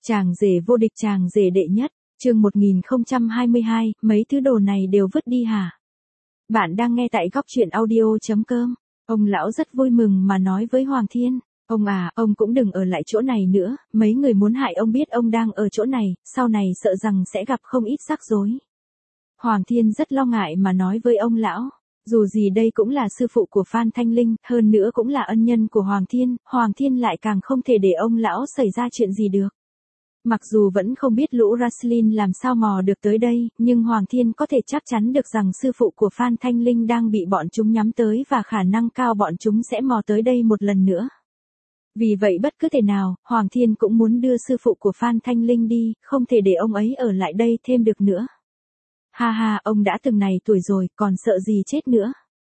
Chàng rể vô địch, chàng rể đệ nhất, chương 1022, mấy thứ đồ này đều vứt đi hả? Bạn đang nghe tại góc truyện audio.com. Ông lão rất vui mừng mà nói với Hoàng Thiên, ông à, ông cũng đừng ở lại chỗ này nữa, mấy người muốn hại ông biết ông đang ở chỗ này, sau này sợ rằng sẽ gặp không ít rắc rối. Hoàng Thiên rất lo ngại mà nói với ông lão, dù gì đây cũng là sư phụ của Phan Thanh Linh, hơn nữa cũng là ân nhân của Hoàng Thiên lại càng không thể để ông lão xảy ra chuyện gì được. Mặc dù vẫn không biết lũ Raslin làm sao mò được tới đây, nhưng Hoàng Thiên có thể chắc chắn được rằng sư phụ của Phan Thanh Linh đang bị bọn chúng nhắm tới và khả năng cao bọn chúng sẽ mò tới đây một lần nữa. Vì vậy bất cứ thể nào, Hoàng Thiên cũng muốn đưa sư phụ của Phan Thanh Linh đi, không thể để ông ấy ở lại đây thêm được nữa. Ha ha, ông đã từng này tuổi rồi, còn sợ gì chết nữa.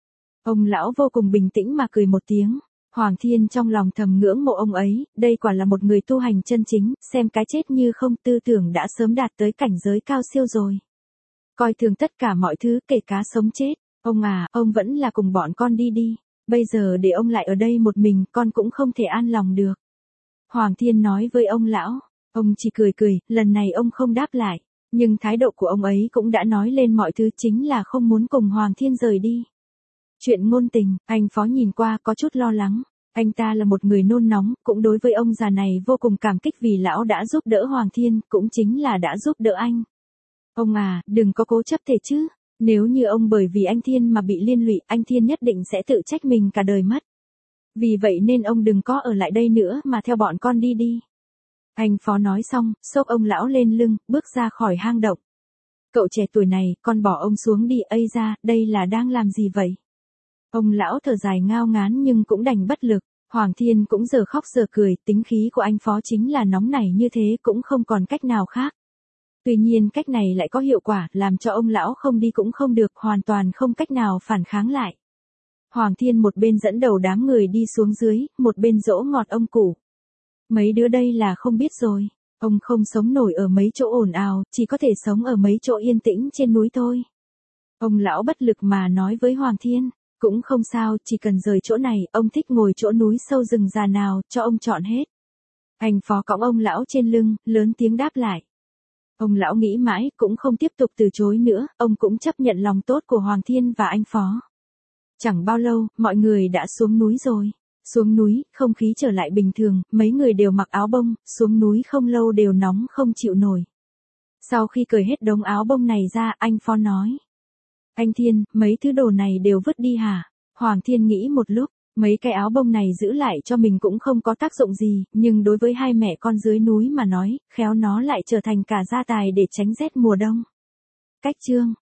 Ông lão vô cùng bình tĩnh mà cười một tiếng. Hoàng Thiên trong lòng thầm ngưỡng mộ ông ấy, đây quả là một người tu hành chân chính, xem cái chết như không, tư tưởng đã sớm đạt tới cảnh giới cao siêu rồi. Coi thường tất cả mọi thứ, kể cả sống chết. Ông à, ông vẫn là cùng bọn con đi đi. Bây giờ để ông lại ở đây một mình, con cũng không thể an lòng được. Hoàng Thiên nói với ông lão. Ông chỉ cười cười, lần này ông không đáp lại. Nhưng thái độ của ông ấy cũng đã nói lên mọi thứ, chính là không muốn cùng Hoàng Thiên rời đi. Chuyện ngôn tình, anh Phó nhìn qua có chút lo lắng. Anh ta là một người nôn nóng, cũng đối với ông già này vô cùng cảm kích vì lão đã giúp đỡ Hoàng Thiên, cũng chính là đã giúp đỡ anh. Ông à, đừng có cố chấp thế chứ. Nếu như ông bởi vì anh Thiên mà bị liên lụy, anh Thiên nhất định sẽ tự trách mình cả đời mất. Vì vậy nên ông đừng có ở lại đây nữa mà theo bọn con đi đi. Anh Phó nói xong, xốc ông lão lên lưng, bước ra khỏi hang động. Cậu trẻ tuổi này, con bỏ ông xuống đi, ây ra, đây là đang làm gì vậy? Ông lão thở dài ngao ngán nhưng cũng đành bất lực. Hoàng Thiên cũng giờ khóc giờ cười, tính khí của anh Phó chính là nóng nảy như thế, cũng không còn cách nào khác. Tuy nhiên cách này lại có hiệu quả, làm cho ông lão không đi cũng không được, hoàn toàn không cách nào phản kháng lại. Hoàng Thiên một bên dẫn đầu đám người đi xuống dưới, một bên dỗ ngọt ông cụ. Mấy đứa đây là không biết rồi, ông không sống nổi ở mấy chỗ ồn ào, chỉ có thể sống ở mấy chỗ yên tĩnh trên núi thôi. Ông lão bất lực mà nói với Hoàng Thiên. Cũng không sao, chỉ cần rời chỗ này, ông thích ngồi chỗ núi sâu rừng già nào, cho ông chọn hết. Anh Phó cõng ông lão trên lưng, lớn tiếng đáp lại. Ông lão nghĩ mãi, cũng không tiếp tục từ chối nữa, ông cũng chấp nhận lòng tốt của Hoàng Thiên và anh Phó. Chẳng bao lâu, mọi người đã xuống núi rồi. Xuống núi, không khí trở lại bình thường, mấy người đều mặc áo bông, xuống núi không lâu đều nóng không chịu nổi. Sau khi cởi hết đống áo bông này ra, anh Phó nói. Anh Thiên, mấy thứ đồ này đều vứt đi hả? Hoàng Thiên nghĩ một lúc, mấy cái áo bông này giữ lại cho mình cũng không có tác dụng gì, nhưng đối với hai mẹ con dưới núi mà nói, khéo nó lại trở thành cả gia tài để tránh rét mùa đông. Cách chương